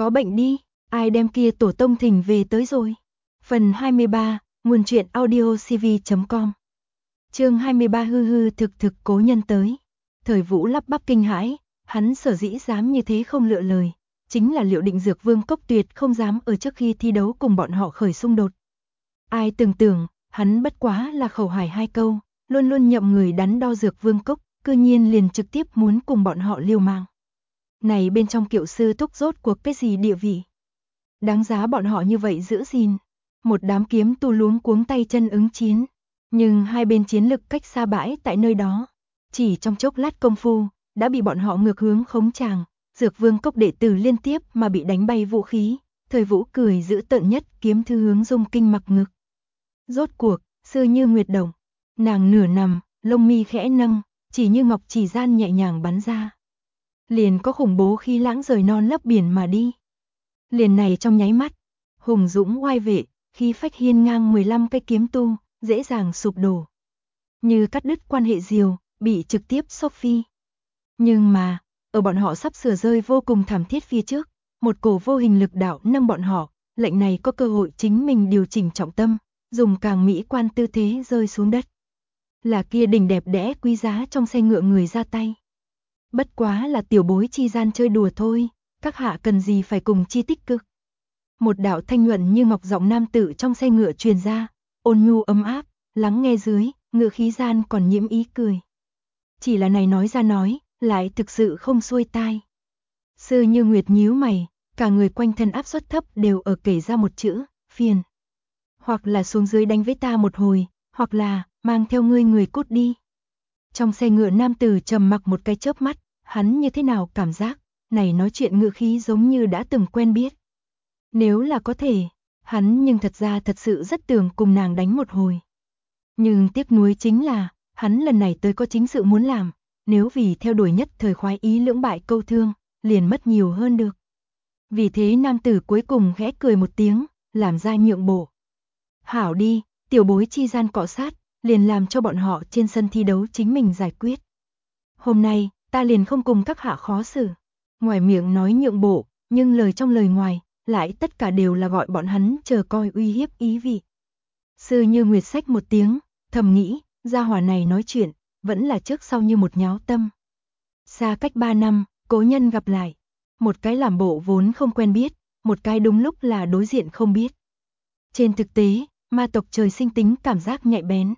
Có bệnh đi, ai đem kia tổ tông thỉnh về tới rồi. Phần 23, nguồn truyện audiocv.com. Chương 23 hư hư thực thực cố nhân tới. Thời Vũ lắp bắp kinh hãi, hắn sở dĩ dám như thế không lựa lời, chính là Liệu Định Dược Vương Cốc tuyệt không dám ở trước khi thi đấu cùng bọn họ khởi xung đột. Ai từng tưởng, hắn bất quá là khẩu hải hai câu, luôn luôn nhậm người đắn đo Dược Vương Cốc, cư nhiên liền trực tiếp muốn cùng bọn họ liều mạng. Này bên trong Kiệu sư thúc rốt cuộc cái gì địa vị? Đáng giá bọn họ như vậy giữ gìn. Một đám kiếm tu luống cuống tay chân ứng chiến, nhưng hai bên chiến lực cách xa bãi tại nơi đó. Chỉ trong chốc lát công phu, đã bị bọn họ ngược hướng khống tràng, Dược Vương Cốc đệ tử liên tiếp mà bị đánh bay vũ khí. Thời Vũ cười dữ tợn nhất, kiếm thư hướng Dung Kinh mặc ngực. Rốt cuộc, sư như nguyệt đồng, nàng nửa nằm, lông mi khẽ nâng, chỉ như ngọc chỉ gian nhẹ nhàng bắn ra. Liền có khủng bố khí lãng rời non lấp biển mà đi. Liền này trong nháy mắt, hùng dũng oai vệ, khí phách hiên ngang 15 cây kiếm tu, dễ dàng sụp đổ. Như cắt đứt quan hệ diều, bị trực tiếp xốc phi. Nhưng mà, ở bọn họ sắp sửa rơi vô cùng thảm thiết phía trước, một cổ vô hình lực đạo nâng bọn họ, lệnh này có cơ hội chính mình điều chỉnh trọng tâm, dùng càng mỹ quan tư thế rơi xuống đất. Là kia đỉnh đẹp đẽ quý giá trong xe ngựa người ra tay. Bất quá là tiểu bối chi gian chơi đùa thôi, các hạ cần gì phải cùng chi tích cực. Một đạo thanh nhuận như ngọc giọng nam tử trong xe ngựa truyền ra, ôn nhu ấm áp, lắng nghe dưới, ngựa khí gian còn nhiễm ý cười. Chỉ là này nói ra nói, lại thực sự không xuôi tai. Sư Như Nguyệt nhíu mày, cả người quanh thân áp suất thấp đều ở kể ra một chữ, phiền. Hoặc là xuống dưới đánh với ta một hồi, hoặc là mang theo ngươi người cút đi. Trong xe ngựa nam tử trầm mặc một cái chớp mắt, hắn như thế nào cảm giác, này nói chuyện ngựa khí giống như đã từng quen biết. Nếu là có thể, hắn nhưng thật ra thật sự rất tưởng cùng nàng đánh một hồi. Nhưng tiếc nuối chính là, hắn lần này tới có chính sự muốn làm, nếu vì theo đuổi nhất thời khoái ý lưỡng bại câu thương, liền mất nhiều hơn được. Vì thế nam tử cuối cùng khẽ cười một tiếng, làm ra nhượng bộ. Hảo đi, tiểu bối chi gian cọ sát, liền làm cho bọn họ trên sân thi đấu chính mình giải quyết. Hôm nay, ta liền không cùng các hạ khó xử. Ngoài miệng nói nhượng bộ, nhưng lời trong lời ngoài, lại tất cả đều là gọi bọn hắn chờ coi uy hiếp ý vị. Sư Như Nguyệt xách một tiếng, thầm nghĩ, gia hỏa này nói chuyện, vẫn là trước sau như một nháo tâm. Xa cách 3 năm, cố nhân gặp lại. Một cái làm bộ vốn không quen biết, một cái đúng lúc là đối diện không biết. Trên thực tế, ma tộc trời sinh tính cảm giác nhạy bén.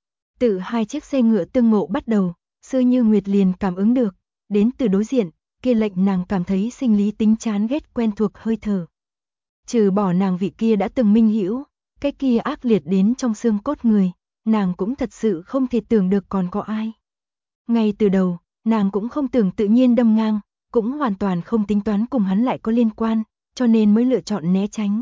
Từ hai chiếc xe ngựa tương ngộ bắt đầu, Sư Như Nguyệt liền cảm ứng được, đến từ đối diện, kia lệnh nàng cảm thấy sinh lý tính chán ghét quen thuộc hơi thở. Trừ bỏ nàng vị kia đã từng minh hữu, cái kia ác liệt đến trong xương cốt người, nàng cũng thật sự không thể tưởng được còn có ai. Ngay từ đầu, nàng cũng không tưởng tự nhiên đâm ngang, cũng hoàn toàn không tính toán cùng hắn lại có liên quan, cho nên mới lựa chọn né tránh.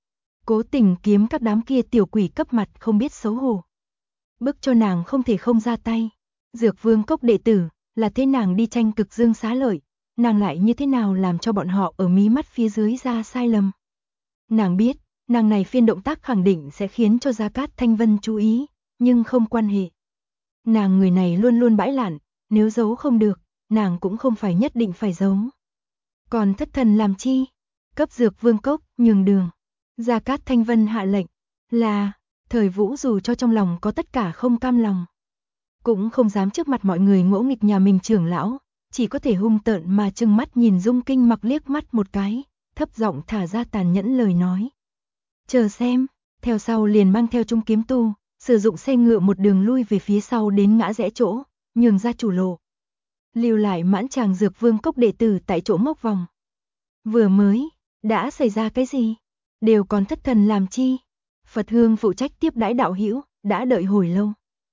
Cố tình kiếm các đám kia tiểu quỷ cấp mặt không biết xấu hổ. Bức cho nàng không thể không ra tay. Dược Vương Cốc đệ tử, là thế nàng đi tranh cực dương xá lợi, nàng lại như thế nào làm cho bọn họ ở mí mắt phía dưới ra sai lầm. Nàng biết, nàng này phiên động tác khẳng định sẽ khiến cho Gia Cát Thanh Vân chú ý, nhưng không quan hệ. Nàng người này luôn luôn bãi lạn, nếu giấu không được, nàng cũng không phải nhất định phải giấu. Còn thất thần làm chi? Cấp Dược Vương Cốc, nhường đường. Gia Cát Thanh Vân hạ lệnh, là, Thời Vũ dù cho trong lòng có tất cả không cam lòng. Cũng không dám trước mặt mọi người ngỗ nghịch nhà mình trưởng lão, chỉ có thể hung tợn mà trừng mắt nhìn Dung Kinh mặc liếc mắt một cái, thấp giọng thả ra tàn nhẫn lời nói. Chờ xem, theo sau liền mang theo trung kiếm tu, sử dụng xe ngựa một đường lui về phía sau đến ngã rẽ chỗ, nhường ra chủ lộ. Lưu lại mãn tràng Dược Vương Cốc đệ tử tại chỗ mốc vòng. Vừa mới, đã xảy ra cái gì? Đều còn thất thần làm chi? Phật Hương phụ trách tiếp đãi đạo hữu, đã đợi hồi lâu.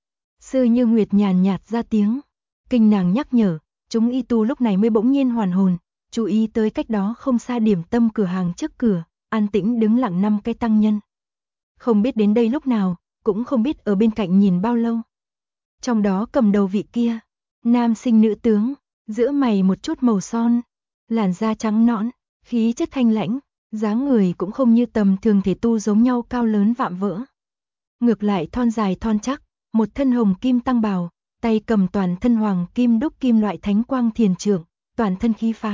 Sư Như Nguyệt nhàn nhạt ra tiếng, kinh nàng nhắc nhở, chúng y tu lúc này mới bỗng nhiên hoàn hồn, chú ý tới cách đó không xa điểm tâm cửa hàng trước cửa, an tĩnh đứng lặng 5 cái tăng nhân. Không biết đến đây lúc nào, cũng không biết ở bên cạnh nhìn bao lâu. Trong đó cầm đầu vị kia, nam sinh nữ tướng, giữa mày một chút màu son, làn da trắng nõn, khí chất thanh lãnh, dáng người cũng không như tầm thường thể tu giống nhau cao lớn vạm vỡ. Ngược lại thon dài thon chắc, một thân hồng kim tăng bào, tay cầm toàn thân hoàng kim đúc kim loại thánh quang thiền trượng, toàn thân khí phái,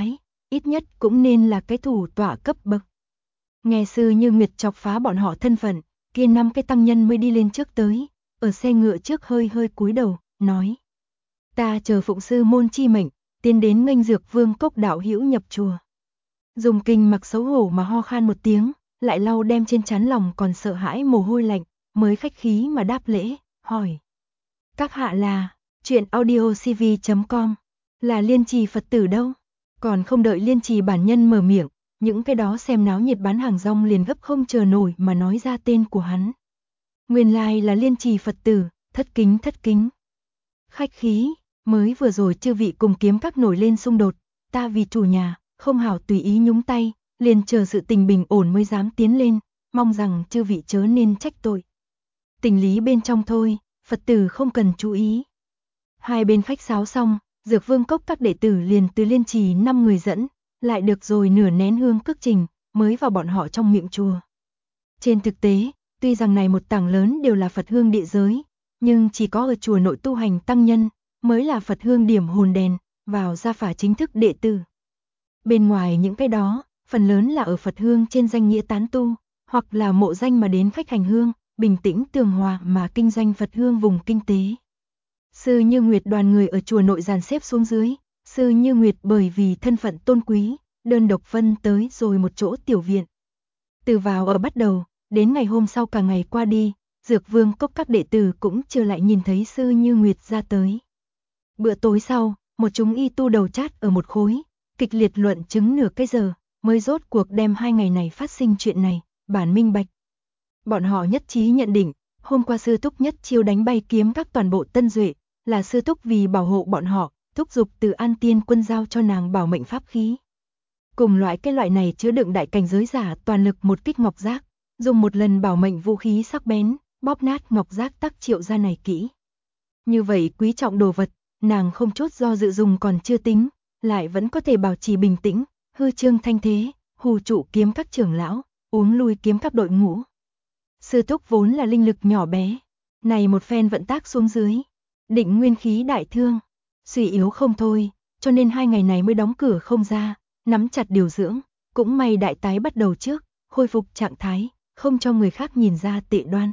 ít nhất cũng nên là cái thủ tọa cấp bậc. Nghe Sư Như Nguyệt chọc phá bọn họ thân phận, kia 5 cái tăng nhân mới đi lên trước tới, ở xe ngựa trước hơi hơi cúi đầu, nói: "Ta chờ phụng sư môn chi mệnh, tiến đến nghênh Dược Vương Cốc đạo hữu nhập chùa." Dùng Kinh Mặc xấu hổ mà ho khan một tiếng, lại lau đem trên trán lòng còn sợ hãi mồ hôi lạnh, mới khách khí mà đáp lễ, hỏi: "Các hạ là truyện audiocv.com, là Liên Trì Phật tử đâu?" Còn không đợi Liên Trì bản nhân mở miệng, những cái đó xem náo nhiệt bán hàng rong liền gấp không chờ nổi mà nói ra tên của hắn. Nguyên lai là Liên Trì Phật tử, thất kính. Khách khí, mới vừa rồi chư vị cùng kiếm các nổi lên xung đột, ta vì chủ nhà, không hảo tùy ý nhúng tay, liền chờ sự tình bình ổn mới dám tiến lên, mong rằng chư vị chớ nên trách tội. Tình lý bên trong thôi, Phật tử không cần chú ý. Hai bên khách sáo xong, Dược Vương Cốc các đệ tử liền từ Liên Trì 5 người dẫn, lại được rồi nửa nén hương cước trình, mới vào bọn họ trong miệng chùa. Trên thực tế, tuy rằng này một tảng lớn đều là Phật hương địa giới, nhưng chỉ có ở chùa nội tu hành tăng nhân, mới là Phật hương điểm hồn đèn, vào gia phả chính thức đệ tử. Bên ngoài những cái đó, phần lớn là ở Phật hương trên danh nghĩa tán tu, hoặc là mộ danh mà đến khách hành hương, bình tĩnh tường hòa mà kinh doanh Phật hương vùng kinh tế. Sư Như Nguyệt đoàn người ở chùa nội dàn xếp xuống dưới, Sư Như Nguyệt bởi vì thân phận tôn quý, đơn độc phân tới rồi một chỗ tiểu viện. Từ vào ở bắt đầu, đến ngày hôm sau cả ngày qua đi, Dược Vương Cốc các đệ tử cũng chưa lại nhìn thấy Sư Như Nguyệt ra tới. Bữa tối sau, một chúng y tu đầu chát ở một khối, kịch liệt luận chứng nửa cái giờ, mới rốt cuộc đem 2 ngày này phát sinh chuyện này, bản minh bạch. Bọn họ nhất trí nhận định, hôm qua sư thúc nhất chiêu đánh bay kiếm các toàn bộ tân duệ, là sư thúc vì bảo hộ bọn họ, thúc giục từ An Tiên Quân giao cho nàng bảo mệnh pháp khí. Cùng cái loại này chứa đựng đại cảnh giới giả toàn lực một kích ngọc giác, dùng một lần bảo mệnh vũ khí sắc bén, bóp nát ngọc giác tác triệu ra này kỹ. Như vậy quý trọng đồ vật, nàng không chút do dự dùng còn chưa tính, lại vẫn có thể bảo trì bình tĩnh, hư trương thanh thế, hù trụ kiếm các trưởng lão, uống lui kiếm các đội ngũ. Sư thúc vốn là linh lực nhỏ bé, này một phen vận tác xuống dưới, định nguyên khí đại thương, suy yếu không thôi, cho nên 2 ngày này mới đóng cửa không ra, nắm chặt điều dưỡng, cũng may đại tái bắt đầu trước, khôi phục trạng thái, không cho người khác nhìn ra tệ đoan.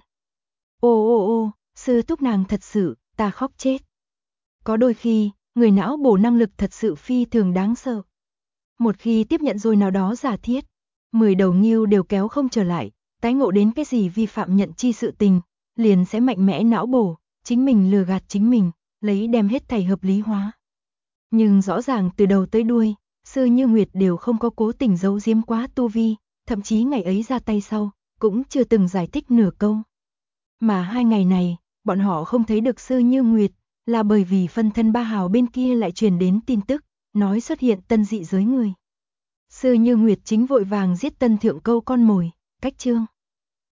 Ô, sư thúc nàng thật sự, ta khóc chết. Có đôi khi, người não bổ năng lực thật sự phi thường đáng sợ. Một khi tiếp nhận rồi nào đó giả thiết, 10 đầu nghiêu đều kéo không trở lại, tái ngộ đến cái gì vi phạm nhận chi sự tình, liền sẽ mạnh mẽ não bổ, chính mình lừa gạt chính mình, lấy đem hết thảy hợp lý hóa. Nhưng rõ ràng từ đầu tới đuôi, Sư Như Nguyệt đều không có cố tình giấu giếm quá tu vi, thậm chí ngày ấy ra tay sau, cũng chưa từng giải thích nửa câu. Mà 2 ngày này, bọn họ không thấy được Sư Như Nguyệt, là bởi vì phân thân Ba Hào bên kia lại truyền đến tin tức, nói xuất hiện tân dị giới người. Sư Như Nguyệt chính vội vàng giết tân thượng câu con mồi, cách chương.